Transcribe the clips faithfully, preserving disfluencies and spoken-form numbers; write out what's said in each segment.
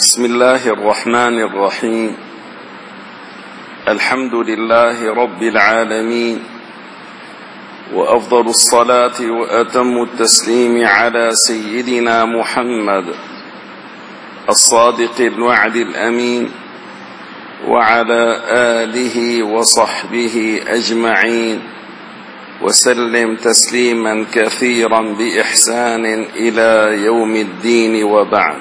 بسم الله الرحمن الرحيم. الحمد لله رب العالمين، وأفضل الصلاة وأتم التسليم على سيدنا محمد الصادق الوعد الأمين، وعلى آله وصحبه أجمعين، وسلم تسليما كثيرا بإحسان إلى يوم الدين، وبعد.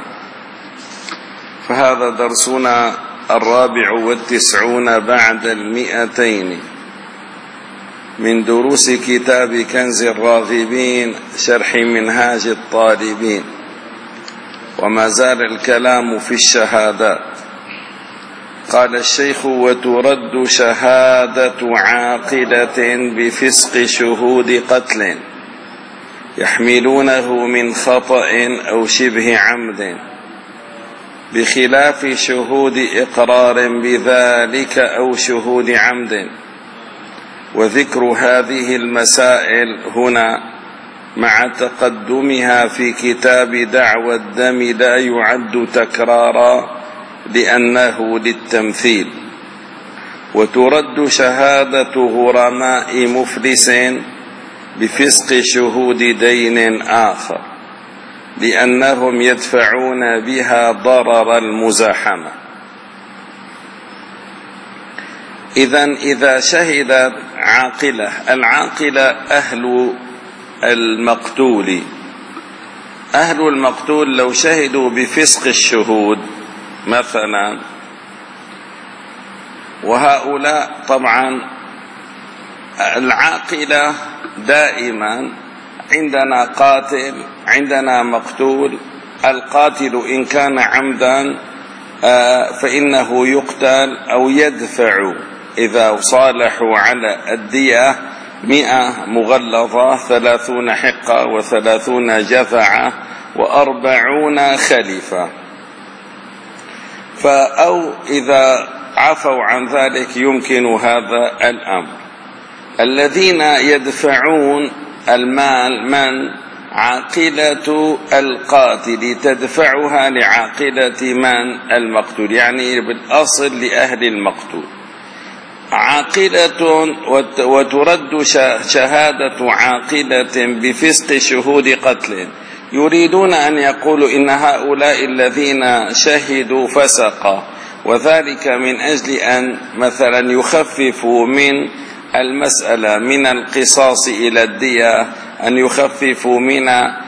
فهذا درسنا الرابع والتسعون بعد المئتين من دروس كتاب كنز الراغبين شرح منهاج الطالبين، وما زال الكلام في الشهادات. قال الشيخ: وترد شهادة عاقلة بفسق شهود قتل يحملونه من خطأ أو شبه عمد، بخلاف شهود إقرار بذلك أو شهود عمد. وذكر هذه المسائل هنا مع تقدمها في كتاب دعوى الدم لا يعد تكرارا لأنه للتمثيل. وترد شهادة غرماء مفلس بفسق شهود دين آخر، لأنهم يدفعون بها ضرر المزاحمة. إذن إذا شهدت عاقلة، العاقلة أهل المقتول، أهل المقتول لو شهدوا بفسق الشهود مثلا، وهؤلاء طبعا العاقلة دائما عندنا قاتل، عندنا مقتول. القاتل إن كان عمدا فإنه يقتل أو يدفع إذا صالحوا على الدية مئة مغلظة، ثلاثون حقة وثلاثون جذعة وأربعون خليفة. فأو إذا عفوا عن ذلك يمكن هذا الأمر. الذين يدفعون المال من عاقلة القاتل تدفعها لعاقلة من المقتول، يعني بالأصل لأهل المقتول. عاقلة وترد شهادة عاقلة بفسق شهود قتل، يريدون أن يقولوا إن هؤلاء الذين شهدوا فسقا، وذلك من أجل أن مثلا يخففوا من المسألة من القصاص إلى الدية، أن يخففوا من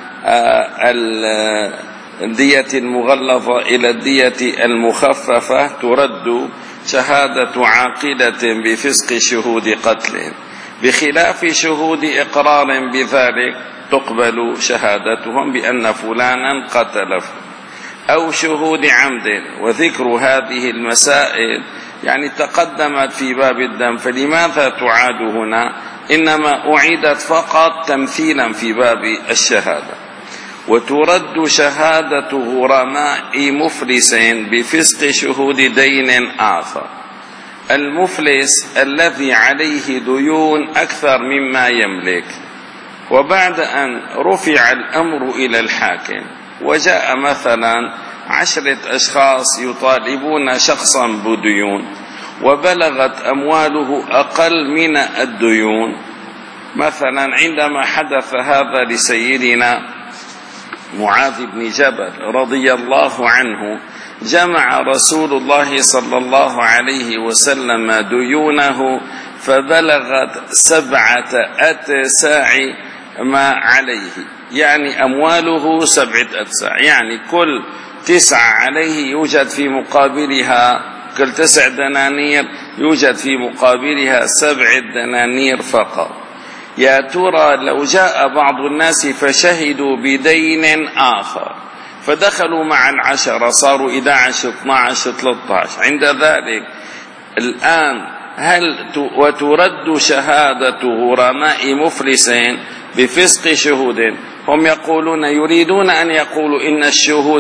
الدية المغلظة إلى الدية المخففة. ترد شهادة عاقلة بفسق شهود قتل، بخلاف شهود إقرار بذلك تقبل شهادتهم بأن فلانا قتل، أو شهود عمد. وذكر هذه المسائل يعني تقدمت في باب الدم، فلماذا تعاد هنا؟ إنما أعيدت فقط تمثيلا في باب الشهادة. وترد شهادة غرماء مفلس بفسق شهود دين آخر، المفلس الذي عليه ديون أكثر مما يملك، وبعد أن رفع الأمر إلى الحاكم وجاء مثلا عشرة أشخاص يطالبون شخصا بديون، وبلغت أمواله أقل من الديون. مثلا عندما حدث هذا لسيدنا معاذ بن جبل رضي الله عنه، جمع رسول الله صلى الله عليه وسلم ديونه فبلغت سبعة أتساع ما عليه، يعني أمواله سبعة أتساع، يعني كل تسعة عليه يوجد في مقابلها، كل تسع دنانير يوجد في مقابلها سبع دنانير فقط. يا ترى لو جاء بعض الناس فشهدوا بدين آخر فدخلوا مع العشرة صاروا إحدى عشر اثني عشر ثلاثة عشر، عند ذلك الآن هل وترد شهادة غرماء مفلسين بفسق شهود؟ هم يقولون يريدون أن يقولوا إن الشهود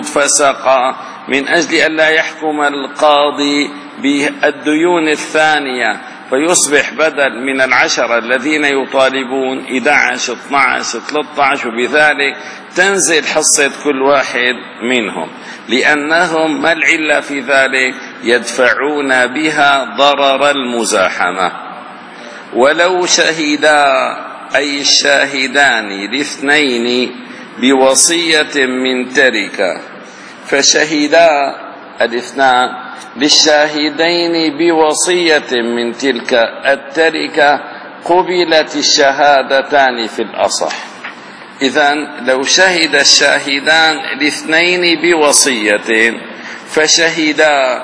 فسقا من أجل أن لا يحكم القاضي بالديون الثانية فيصبح بدل من العشرة الذين يطالبون إحدى عشر اثني عشر ثلاثة عشر، وبذلك تنزل حصة كل واحد منهم، لأنهم ما العلة في ذلك؟ يدفعون بها ضرر المزاحمة. ولو شهدا أي الشاهدان الاثنين بوصية من تركة، فشهدا الاثنان للشاهدين بوصية من تلك التركة قبلت الشهادتان في الأصح. إذن لو شهد الشاهدان الاثنين بوصية فشهدا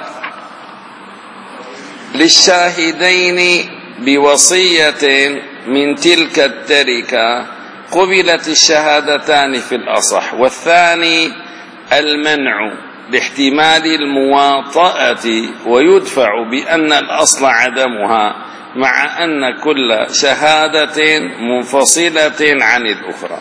للشاهدين بوصية من تلك التركة قبلت الشهادتان في الأصح. والثاني المنع لاحتمال المواطأة ويدفع بأن الأصل عدمها، مع أن كل شهادة منفصلة عن الأخرى.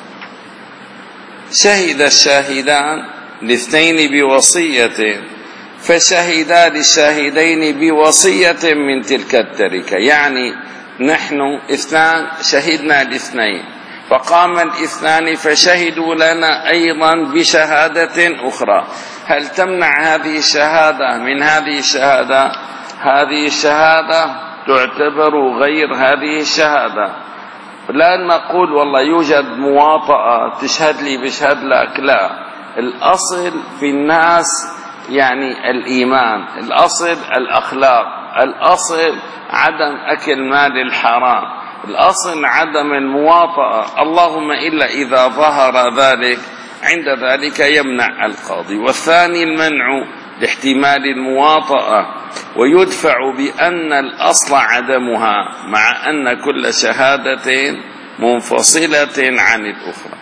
شهد الشاهدان الاثنين بوصية فشهدا للشاهدين بوصية من تلك التركة، يعني نحن اثنان شهدنا الاثنين، فقام الاثنان فشهدوا لنا أيضا بشهادة أخرى. هل تمنع هذه الشهادة من هذه الشهادة؟ هذه الشهادة تعتبر غير هذه الشهادة. لا نقول والله يوجد مواطأة تشهد لي بشهد لك، لا. الأصل في الناس يعني الإيمان، الأصل الأخلاق، الأصل عدم أكل مال الحرام، الأصل عدم المواطأة، اللهم إلا إذا ظهر ذلك، عند ذلك يمنع القاضي. والثاني المنع لاحتمال المواطأة ويدفع بأن الأصل عدمها، مع أن كل شهادة منفصلة عن الأخرى.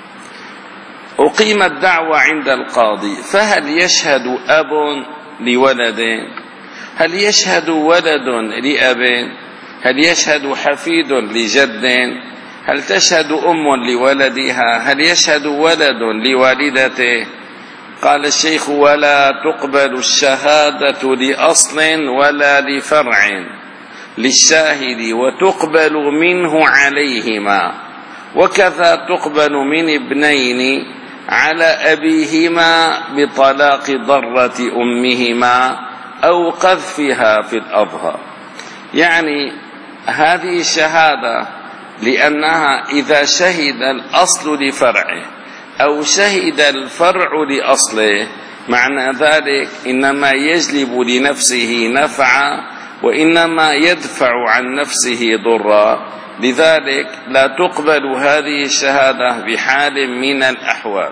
أقيمت دعوة عند القاضي، فهل يشهد أب لولد؟ هل يشهد ولد لأب؟ هل يشهد حفيد لجد؟ هل تشهد أم لولدها؟ هل يشهد ولد لوالدته؟ قال الشيخ: ولا تقبل الشهادة لأصل ولا لفرع للشاهد، وتقبل منه عليهما، وكذا تقبل من ابنين على أبيهما بطلاق ضرة أمهما أو قذفها في الأظهر. يعني هذه الشهادة لأنها إذا شهد الأصل لفرعه أو شهد الفرع لأصله، معنى ذلك إنما يجلب لنفسه نفعا وإنما يدفع عن نفسه ضرا، لذلك لا تقبل هذه الشهادة بحال من الأحوال.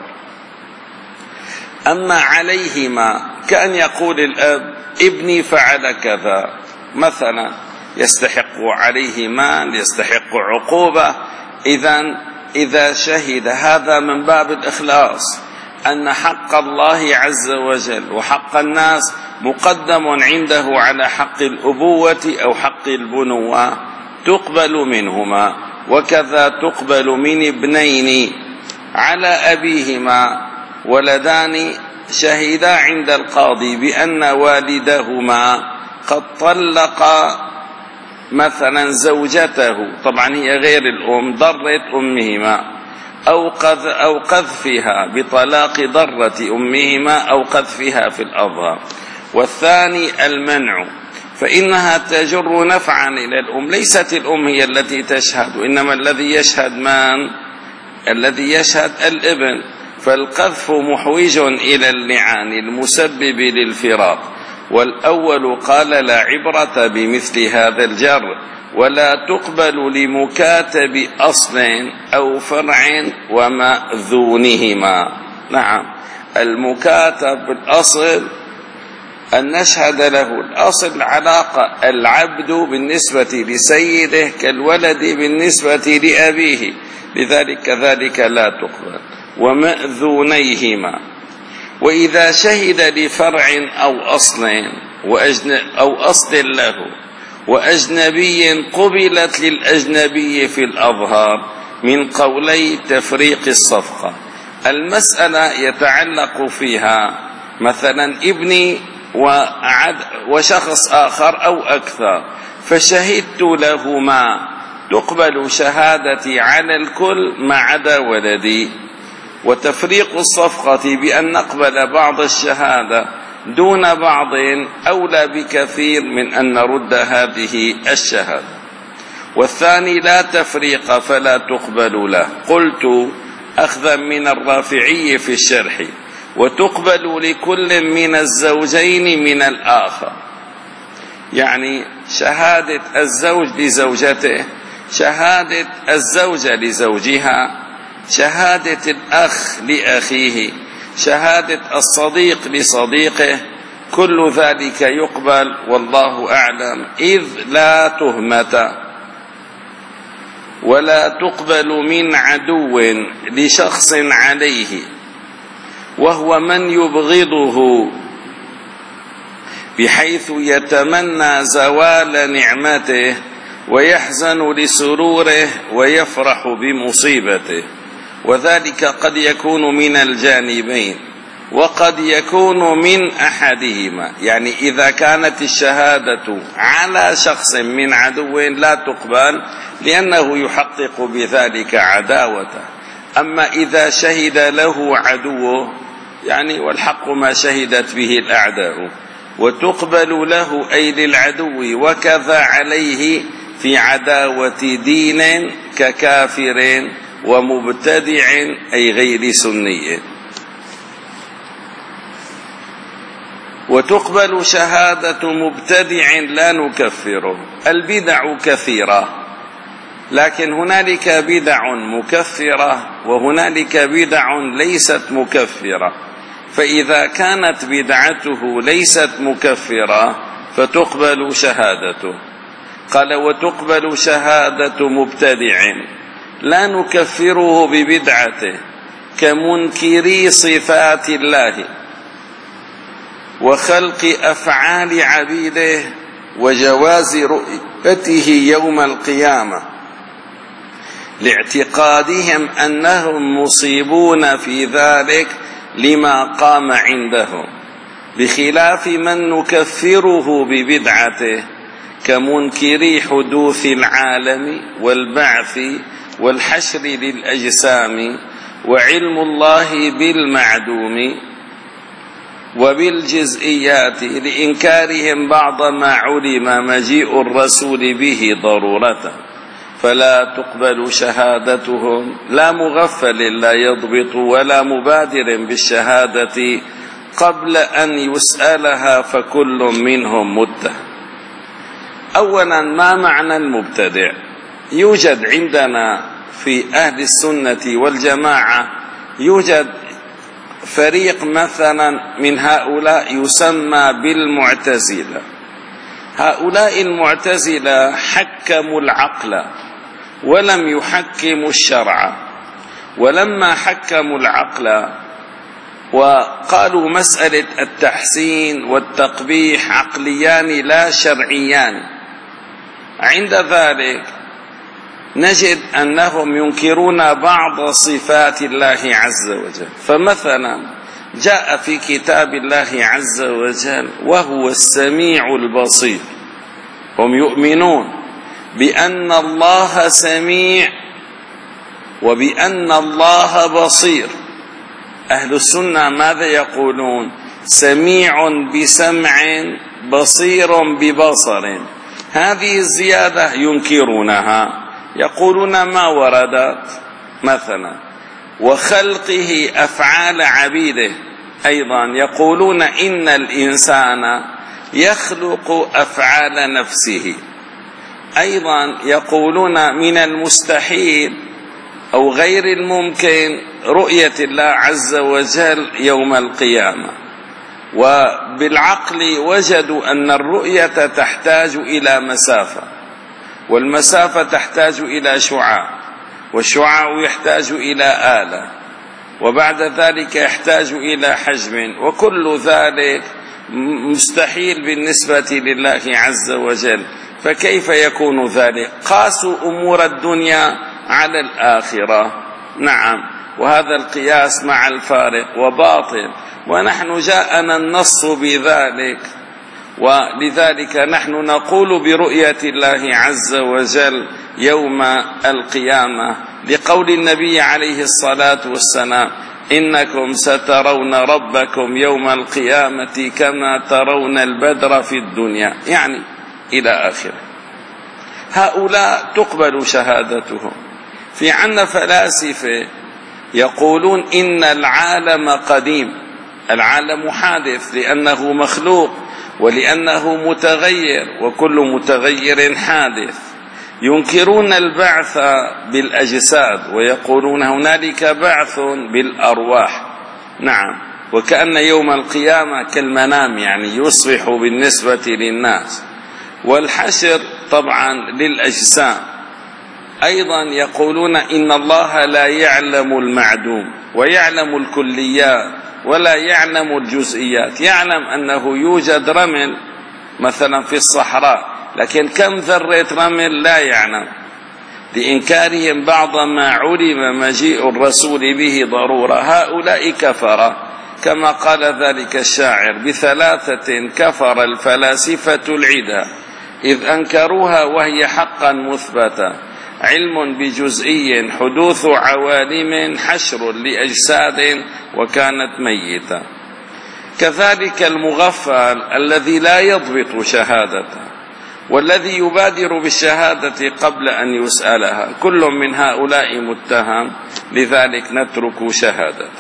أما عليهما كأن يقول الأب: ابني فعل كذا مثلا، يستحق عليه مال، يستحق عقوبة. إذن إذا شهد هذا من باب الإخلاص أن حق الله عز وجل وحق الناس مقدم عنده على حق الأبوة أو حق البنوة، تقبل منهما. وكذا تقبل من ابنين على أبيهما، ولدان شهدا عند القاضي بأن والدهما قد طلق مثلا زوجته، طبعا هي غير الأم، ضرت أمهما، أو قذ أو قذفها بطلاق ضرة أمهما أو قذفها في الأظهر. والثاني المنع، فإنها تجر نفعا إلى الأم، ليست الأم هي التي تشهد، وإنما الذي يشهد من؟ الذي يشهد الابن. فالقذف محوج إلى اللعان المسبب للفراق. والأول قال: لا عبرة بمثل هذا الجر، ولا تقبل لمكاتب أصل أو فرع ومأذونهما. نعم، المكاتب الأصل أن نشهد له، الأصل علاقة العبد بالنسبة لسيده كالولد بالنسبة لأبيه، لذلك كذلك لا تقبل. ومأذونيهما. وإذا شهد لفرع أو أصل أو أصل له وأجنبي قبلت للأجنبي في الأظهار من قولي تفريق الصفقة. المسألة يتعلق فيها مثلا ابني وشخص آخر أو أكثر، فشهدت لهما تقبل شهادتي على الكل ما عدا ولدي. وتفريق الصفقة بأن نقبل بعض الشهادة دون بعض أولى بكثير من أن نرد هذه الشهادة. والثاني لا تفريق فلا تقبل له. قلت أخذا من الرافعي في الشرح: وتقبل لكل من الزوجين من الآخر، يعني شهادة الزوج لزوجته، شهادة الزوجة لزوجها، شهادة الأخ لأخيه، شهادة الصديق لصديقه، كل ذلك يقبل والله أعلم، إذ لا تهمة. ولا تقبل من عدو لشخص عليه وهو من يبغضه بحيث يتمنى زوال نعمته ويحزن لسروره ويفرح بمصيبته، وذلك قد يكون من الجانبين وقد يكون من أحدهما. يعني إذا كانت الشهادة على شخص من عدو لا تقبل لأنه يحقق بذلك عداوته. أما إذا شهد له عدوه، يعني والحق ما شهدت به الأعداء، وتقبل له أي للعدو، وكذا عليه في عداوة دين ككافر ومبتدع أي غير سني. وتقبل شهادة مبتدع لا نكفره. البدع كثيرة، لكن هنالك بدع مكفرة وهنالك بدع ليست مكفرة، فإذا كانت بدعته ليست مكفرة فتقبل شهادته. قال: وتقبل شهادة مبتدع لا نكفره ببدعته كمنكري صفات الله وخلق أفعال عبيده وجواز رؤيته يوم القيامة، لاعتقادهم أنهم مصيبون في ذلك لما قام عندهم، بخلاف من نكفره ببدعته كمنكري حدوث العالم والبعث والحشر للأجسام وعلم الله بالمعدوم وبالجزئيات، لإنكارهم بعض ما علم مجيء الرسول به ضرورة، فلا تقبل شهادتهم. لا مغفل لا يضبط ولا مبادر بالشهادة قبل أن يسألها، فكل منهم متهم. أولا، ما معنى المبتدع؟ يوجد عندنا في أهل السنة والجماعة يوجد فريق مثلا من هؤلاء يسمى بالمعتزلة. هؤلاء المعتزلة حكموا العقل ولم يحكموا الشرع، ولما حكموا العقل وقالوا مسألة التحسين والتقبيح عقليان لا شرعيان، عند ذلك نجد أنهم ينكرون بعض صفات الله عز وجل. فمثلا جاء في كتاب الله عز وجل: وهو السميع البصير. هم يؤمنون بأن الله سميع وبأن الله بصير. أهل السنة ماذا يقولون؟ سميع بسمع، بصير ببصر. هذه الزيادة ينكرونها، يقولون ما وردت. مثلا وخلقه أفعال عبيده، أيضا يقولون إن الإنسان يخلق أفعال نفسه. أيضا يقولون من المستحيل أو غير الممكن رؤية الله عز وجل يوم القيامة. وبالعقل وجدوا أن الرؤية تحتاج إلى مسافة، والمسافة تحتاج إلى شعاع، والشعاع يحتاج إلى آلة، وبعد ذلك يحتاج إلى حجم، وكل ذلك مستحيل بالنسبة لله عز وجل. فكيف يكون ذلك؟ قاسوا أمور الدنيا على الآخرة. نعم، وهذا القياس مع الفارق وباطل، ونحن جاءنا النص بذلك. ولذلك نحن نقول برؤية الله عز وجل يوم القيامة لقول النبي عليه الصلاة والسلام: إنكم سترون ربكم يوم القيامة كما ترون البدر في الدنيا، يعني إلى آخره. هؤلاء تقبل شهادتهم. في عنا فلاسفة يقولون إن العالم قديم، العالم حادث لأنه مخلوق ولأنه متغير، وكل متغير حادث. ينكرون البعث بالأجساد ويقولون هنالك بعث بالأرواح. نعم، وكأن يوم القيامة كالمنام، يعني يصبح بالنسبة للناس. والحشر طبعا للأجسام. أيضا يقولون إن الله لا يعلم المعدوم ويعلم الكليات ولا يعلم الجزئيات. يعلم أنه يوجد رمل مثلا في الصحراء، لكن كم ذرة رمل لا يعلم، لإنكارهم بعض ما علم مجيء الرسول به ضرورة. هؤلاء كفر، كما قال ذلك الشاعر: بثلاثة كفر الفلاسفة العدا إذ أنكروها وهي حقا مثبتة: علم بجزئي، حدوث عوالم، حشر لأجساد وكانت ميتة. كذلك المغفل الذي لا يضبط شهادته، والذي يبادر بالشهادة قبل أن يسألها، كل من هؤلاء متهم، لذلك نترك شهادته.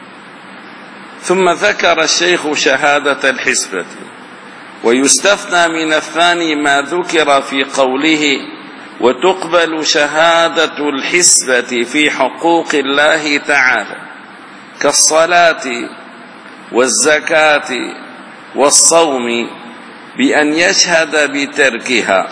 ثم ذكر الشيخ شهادة الحسبة. ويستثنى من الثاني ما ذكر في قوله: وتقبل شهادة الحسبة في حقوق الله تعالى كالصلاة والزكاة والصوم بأن يشهد بتركها.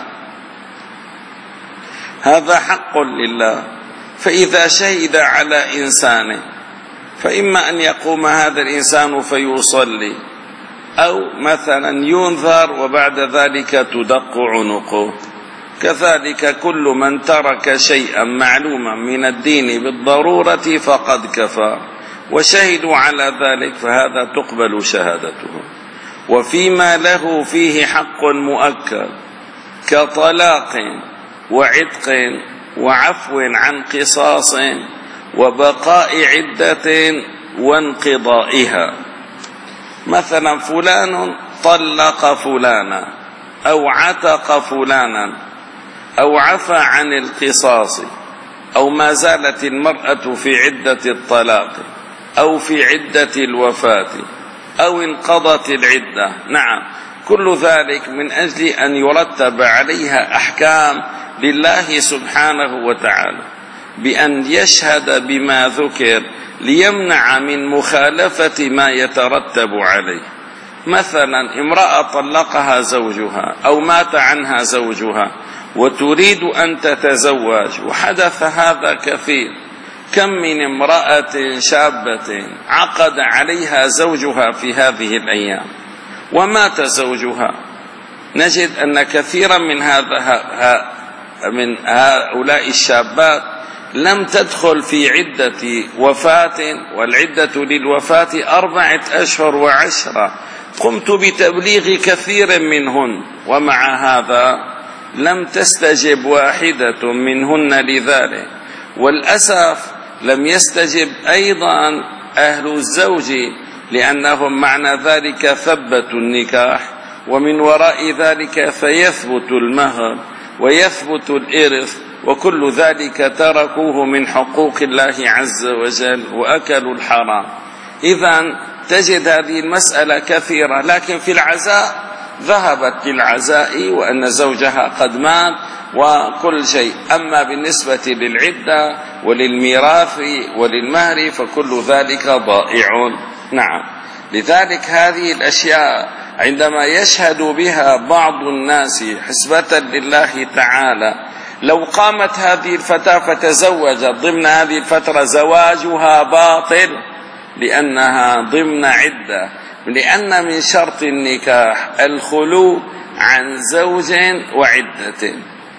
هذا حق لله. فإذا شهد على إنسان فإما أن يقوم هذا الإنسان فيصلي، أو مثلا ينذر وبعد ذلك تدق عنقه. كذلك كل من ترك شيئا معلوما من الدين بالضرورة فقد كفر، وشهدوا على ذلك فهذا تقبل شهادته. وفيما له فيه حق مؤكد كطلاق وعتق وعفو عن قصاص وبقاء عدة وانقضائها. مثلا فلان طلق فلانا أو عتق فلانا أو عفى عن القصاص، أو ما زالت المرأة في عدة الطلاق أو في عدة الوفاة أو انقضت العدة. نعم، كل ذلك من أجل أن يرتب عليها أحكام لله سبحانه وتعالى، بأن يشهد بما ذكر ليمنع من مخالفة ما يترتب عليه. مثلا امرأة طلقها زوجها أو مات عنها زوجها وتريد أن تتزوج، وحدث هذا كثير. كم من امرأة شابة عقد عليها زوجها في هذه الأيام ومات زوجها. نجد أن كثيرا من هذا من هؤلاء الشابات لم تدخل في عدة وفاة، والعدة للوفاة أربعة أشهر وعشرة. قمت بتبليغ كثير منهن، ومع هذا لم تستجب واحدة منهن لذلك. والأسف لم يستجب أيضا أهل الزوج، لأنهم معنى ذلك ثبتوا النكاح، ومن وراء ذلك فيثبت المهر ويثبت الإرث، وكل ذلك تركوه من حقوق الله عز وجل وأكلوا الحرام. إذن تجد هذه المسألة كثيرة. لكن في العزاء ذهبت للعزاء وأن زوجها قد مات وكل شيء. أما بالنسبة للعدة وللميراث وللمهر فكل ذلك ضائع. نعم، لذلك هذه الأشياء عندما يشهد بها بعض الناس حسبة لله تعالى، لو قامت هذه الفتاة فتزوجت ضمن هذه الفترة زواجها باطل، لأنها ضمن عدة، لأن من شرط النكاح الخلو عن زوج وعدة.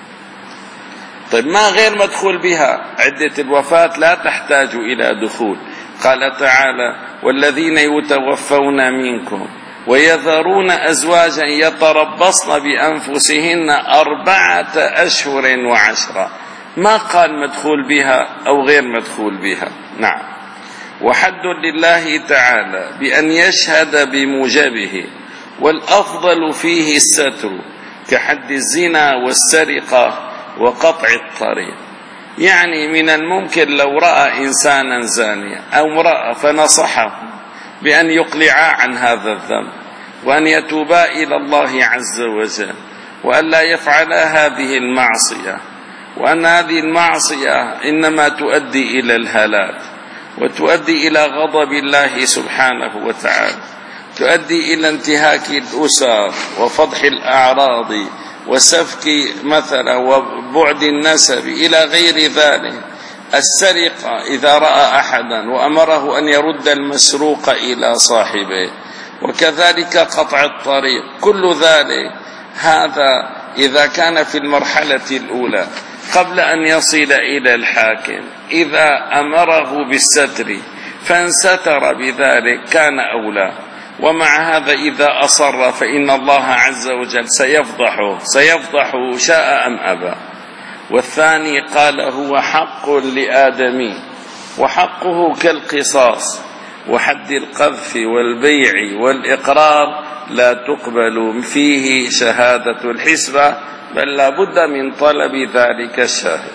طيب ما غير مدخول بها؟ عدة الوفاة لا تحتاج إلى دخول. قال تعالى: والذين يتوفون منكم ويذرون أزواجا يتربصن بأنفسهن أربعة أشهر وعشرة، ما قال مدخول بها أو غير مدخول بها. نعم. وحد لله تعالى بأن يشهد بموجبه، والأفضل فيه الستر كحد الزنا والسرقة وقطع الطريق. يعني من الممكن لو رأى إنسانا زانيا أو امرأة فنصحه بأن يقلعا عن هذا الذنب وأن يتوبا إلى الله عز وجل وأن لا يفعلا هذه المعصية، وأن هذه المعصية إنما تؤدي إلى الهلاك وتؤدي إلى غضب الله سبحانه وتعالى، تؤدي إلى انتهاك الأسر وفضح الأعراض وسفك مثلا وبعد النسب إلى غير ذلك. السرقة إذا رأى أحدا وأمره أن يرد المسروق إلى صاحبه، وكذلك قطع الطريق، كل ذلك هذا إذا كان في المرحلة الأولى قبل أن يصل إلى الحاكم، إذا أمره بالستر فانستر بذلك كان أولى. ومع هذا إذا أصر فإن الله عز وجل سيفضحه سيفضحه شاء أم أبى. والثاني قال هو حق لآدمي، وحقه كالقصاص، وحد القذف والبيع والإقرار لا تقبل فيه شهادة الحسبة، بل لا بد من طلب ذلك الشاهد.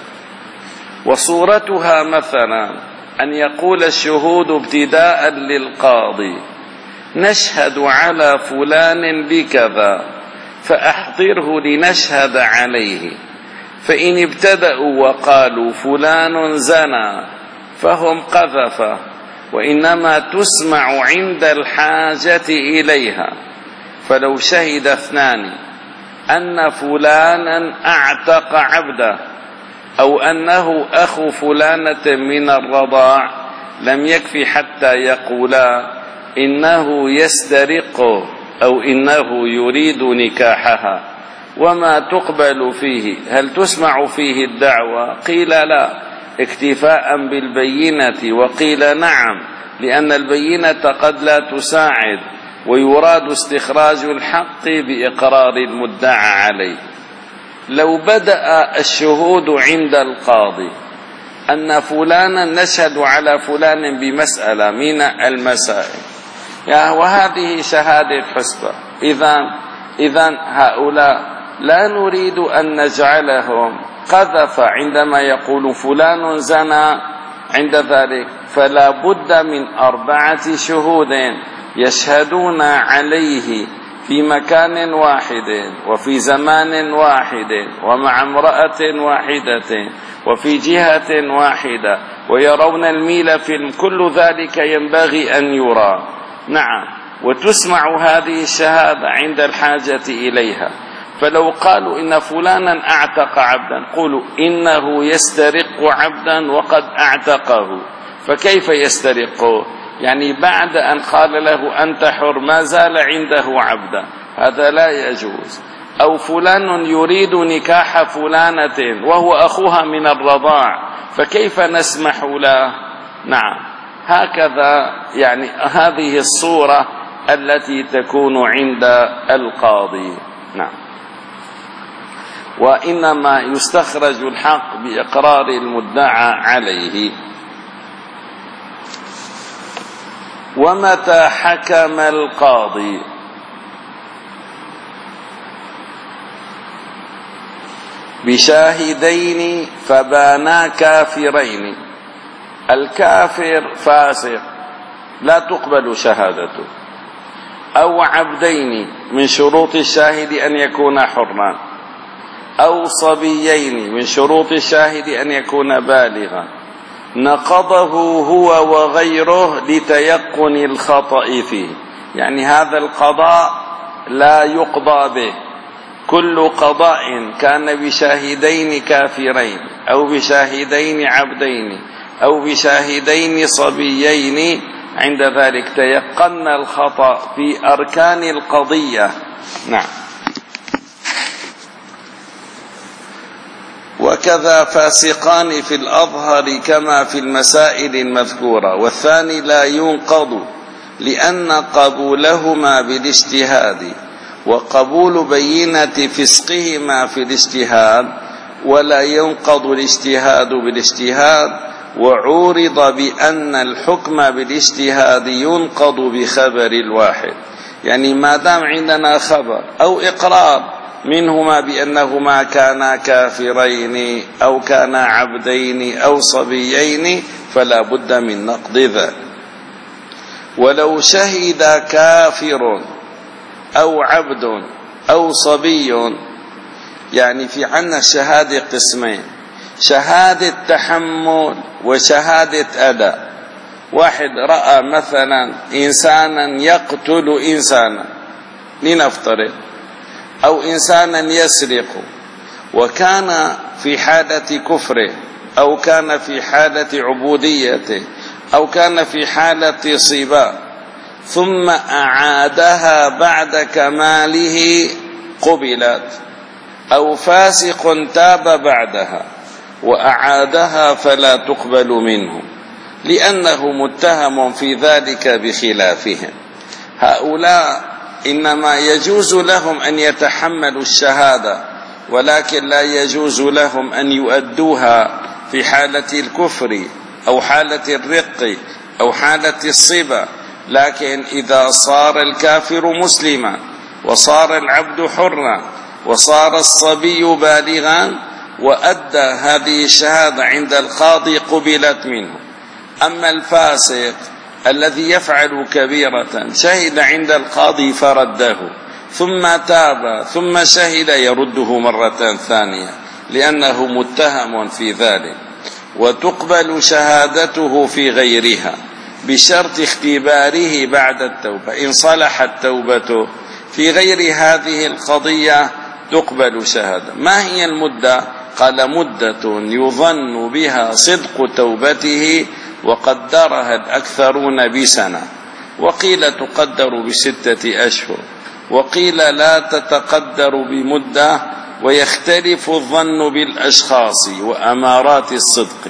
وصورتها مثلا أن يقول الشهود ابتداء للقاضي نشهد على فلان بكذا فأحضره لنشهد عليه، فإن ابتدأوا وقالوا فلان زنى فهم قذف، وإنما تسمع عند الحاجة إليها. فلو شهد اثنان أن فلانا أعتق عبده أو أنه أخو فلانة من الرضاع لم يكفي حتى يقولا إنه يسترق أو إنه يريد نكاحها. وما تقبل فيه، هل تسمع فيه الدعوة؟ قيل لا، اكتفاء بالبينة، وقيل نعم، لأن البينة قد لا تساعد، ويراد استخراج الحق بإقرار المدعى عليه. لو بدأ الشهود عند القاضي أن فلانا نشهد على فلان بمسألة من المسائل، وهذه شهادة حسبة، إذن إذن هؤلاء لا نريد أن نجعلهم قذف عندما يقول فلان زنى، عند ذلك فلا بد من أربعة شهود يشهدون عليه في مكان واحد وفي زمان واحد ومع امرأة واحدة وفي جهة واحدة ويرون الميل في كل ذلك ينبغي أن يرى. نعم. وتسمع هذه الشهادة عند الحاجة إليها. فلو قالوا إن فلانا أعتق عبدا قولوا إنه يسترق عبدا وقد أعتقه، فكيف يسترقه؟ يعني بعد أن قال له أنت حر ما زال عنده عبدا، هذا لا يجوز. أو فلان يريد نكاح فلانة وهو أخوها من الرضاع، فكيف نسمح له؟ نعم. هكذا يعني هذه الصورة التي تكون عند القاضي. نعم. وإنما يستخرج الحق بإقرار المدعى عليه. ومتى حكم القاضي بشاهدين فبانا كافرين، الكافر فاسق لا تقبل شهادته، أو عبدين من شروط الشاهد أن يكون حرا، أو صبيين من شروط الشاهد أن يكون بالغا، نقضه هو وغيره لتيقن الخطأ فيه. يعني هذا القضاء لا يقضى به، كل قضاء كان بشاهدين كافرين أو بشاهدين عبدين أو بشاهدين صبيين، عند ذلك تيقن الخطأ في أركان القضية. نعم. وكذا فاسقان في الأظهر كما في المسائل المذكورة، والثاني لا ينقض لأن قبولهما بالاجتهاد وقبول بينة فسقهما في الاجتهاد ولا ينقض الاجتهاد بالاجتهاد، وعورض بأن الحكم بالاجتهاد ينقض بخبر الواحد. يعني ما دام عندنا خبر أو إقرار منهما بأنهما كانا كافرين أو كانا عبدين أو صبيين فلا بد من نقض ذلك. ولو شهد كافر أو عبد أو صبي، يعني في عنا شهادة قسمين، شهادة تحمل وشهادة أداء. واحد رأى مثلا إنسانا يقتل إنسانا لنفترض، أو إنسانا يسرق، وكان في حالة كفره أو كان في حالة عبوديته أو كان في حالة صبا، ثم أعادها بعد كماله قبلت، أو فاسق تاب بعدها وأعادها فلا تقبل منه لأنه متهم في ذلك بخلافهم. هؤلاء إنما يجوز لهم أن يتحملوا الشهادة، ولكن لا يجوز لهم أن يؤدوها في حالة الكفر أو حالة الرق أو حالة الصبا. لكن إذا صار الكافر مسلما وصار العبد حرا وصار الصبي بالغا وأدى هذه الشهادة عند القاضي قبلت منه. أما الفاسق الذي يفعل كبيرة شهد عند القاضي فرده، ثم تاب ثم شهد، يرده مرة ثانية لأنه متهم في ذلك. وتقبل شهادته في غيرها بشرط اختباره بعد التوبة. إن صلحت توبته في غير هذه القضية تقبل شهادة. ما هي المدة؟ قال مدة يظن بها صدق توبته، وقدرها الأكثرون بسنة، وقيل تقدر بستة أشهر، وقيل لا تتقدر بمدة، ويختلف الظن بالأشخاص وأمارات الصدق.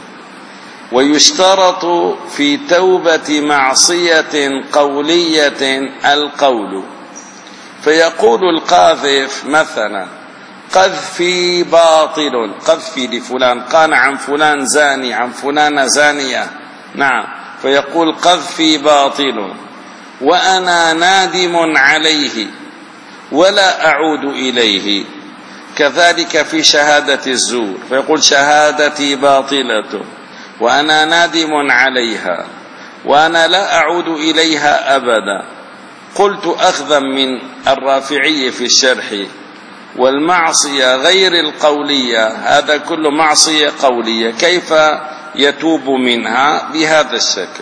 ويشترط في توبة معصية قولية القول، فيقول القاذف مثلا قذفي باطل، قذفي لفلان، قال عن فلان زاني عن فلانة زانية، نعم، فيقول قذفي باطل وأنا نادم عليه ولا أعود إليه. كذلك في شهادة الزور، فيقول شهادتي باطلة وأنا نادم عليها وأنا لا أعود إليها أبدا. قلت أخذا من الرافعي في الشرح: والمعصية غير القولية، هذا كل معصية قولية، كيف يتوب منها بهذا الشكل؟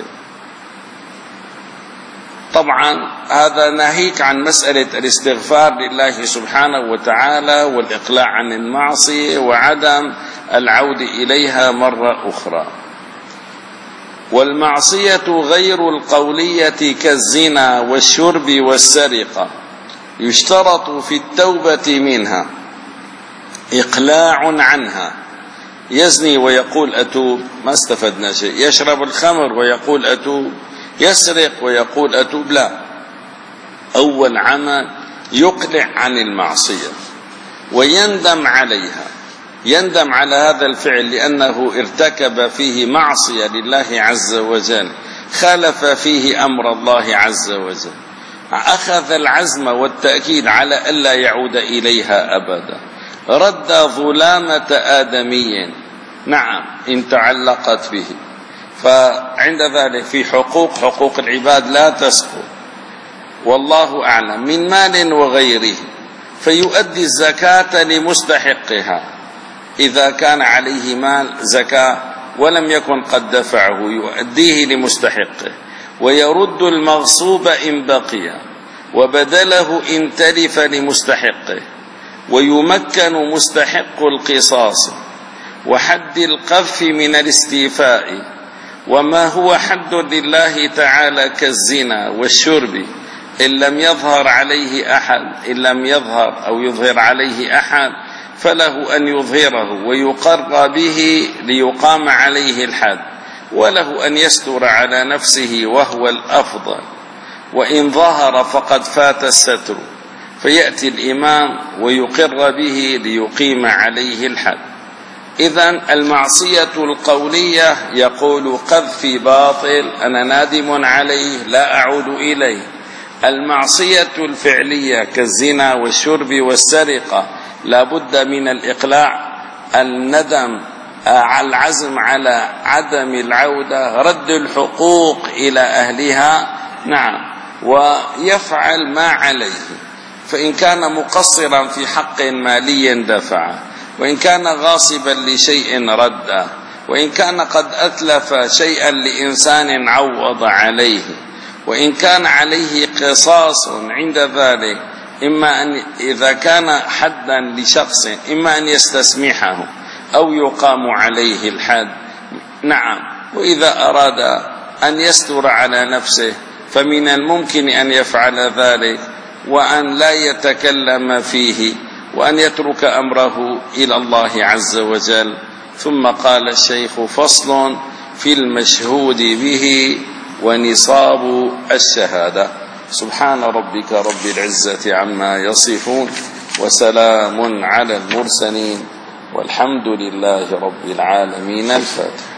طبعا هذا ناهيك عن مسألة الاستغفار لله سبحانه وتعالى والإقلاع عن المعصية وعدم العود إليها مرة أخرى. والمعصية غير القولية كالزنا والشرب والسرقة يشترط في التوبة منها إقلاع عنها. يزني ويقول أتوب، ما استفدنا شيء. يشرب الخمر ويقول أتوب، يسرق ويقول أتوب، لا. أول عمل يقلع عن المعصية ويندم عليها، يندم على هذا الفعل لأنه ارتكب فيه معصية لله عز وجل، خالف فيه أمر الله عز وجل، أخذ العزم والتأكيد على ألا يعود إليها أبدا، رد ظلامة آدمي، نعم، إن تعلقت به. فعند ذلك في حقوق حقوق العباد لا تسقط، والله أعلم، من مال وغيره، فيؤدي الزكاة لمستحقها إذا كان عليه مال زكاة ولم يكن قد دفعه، يؤديه لمستحقه، ويرد المغصوب إن بقي، وبدله إن تلف لمستحقه، ويمكن مستحق القصاص وحد القذف من الاستيفاء، وما هو حد لله تعالى كالزنا والشرب إن لم يظهر عليه أحد، إن لم يظهر أو يظهر عليه أحد فله أن يظهره ويقر به ليقام عليه الحد، وله أن يستر على نفسه وهو الأفضل. وإن ظهر فقد فات الستر، فيأتي الإمام ويقر به ليقيم عليه الحد. إذن المعصية القولية يقول قذفي باطل، أنا نادم عليه لا أعود إليه. المعصية الفعلية كالزنا والشرب والسرقة لا بد من الإقلاع، الندم، العزم على عدم العودة، رد الحقوق إلى أهلها، نعم، ويفعل ما عليه. فإن كان مقصرا في حق مالي دفعه، وإن كان غاصبا لشيء رده، وإن كان قد أتلف شيئا لإنسان عوض عليه، وإن كان عليه قصاص عند ذلك، إما أن إذا كان حدا لشخص إما أن يستسمحه أو يقام عليه الحد، نعم. وإذا أراد أن يستر على نفسه فمن الممكن أن يفعل ذلك، وأن لا يتكلم فيه، وأن يترك أمره إلى الله عز وجل. ثم قال الشيخ: فصل في المشهود به ونصاب الشهادة. سبحان ربك رب العزة عما يصفون، وسلام على المرسلين، والحمد لله رب العالمين. الفاتحة.